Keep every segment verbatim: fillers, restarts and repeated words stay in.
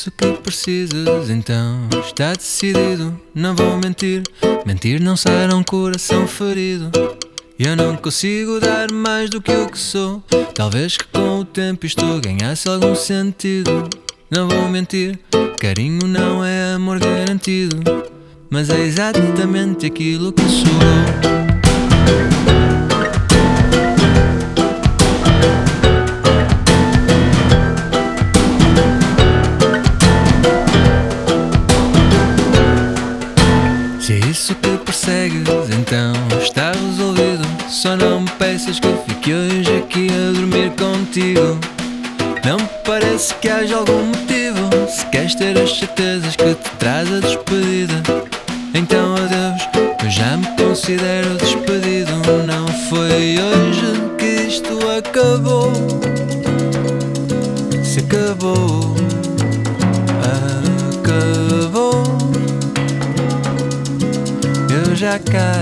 isso que precisas, então está decidido. Não vou mentir, mentir não sara um coração ferido. Eu não consigo dar mais do que o que sou. Talvez que com o tempo isto ganhasse algum sentido. Não vou mentir, carinho não é amor garantido, mas é exatamente aquilo que sou. Se é isso que persegues, então está resolvido. Só não me peças que eu fique hoje aqui a dormir contigo. Não me parece que haja algum motivo. Se queres ter as certezas que te traz a despedida, então adeus, eu já me considero despedido. Não foi hoje que isto acabou. Se acabou, acabou. Eu já cá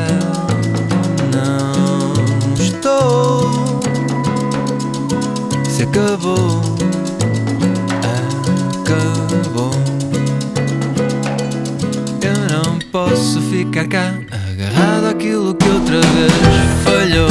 não estou. Se acabou, acabou. Eu não posso ficar cá agarrado àquilo que outra vez falhou.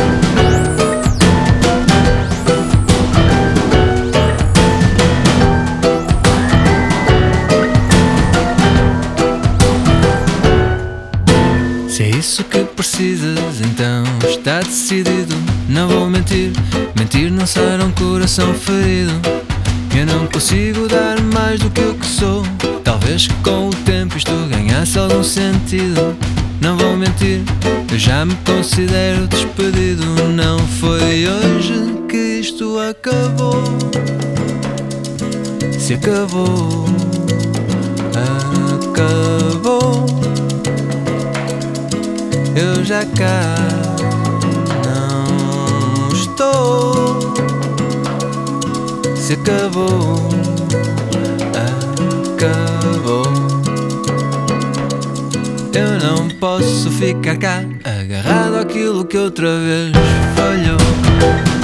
Se é isso que precisas, então está decidido. Não vou mentir, mentir não sara um coração ferido. Eu não consigo dar mais do que o que sou. Talvez que com o tempo isto ganhasse algum sentido. Não vou mentir, eu já me considero despedido. Não foi hoje que isto acabou. Se acabou, acabou. Eu já cá não estou. Se acabou, acabou. Eu não posso ficar cá agarrado àquilo que outra vez falhou.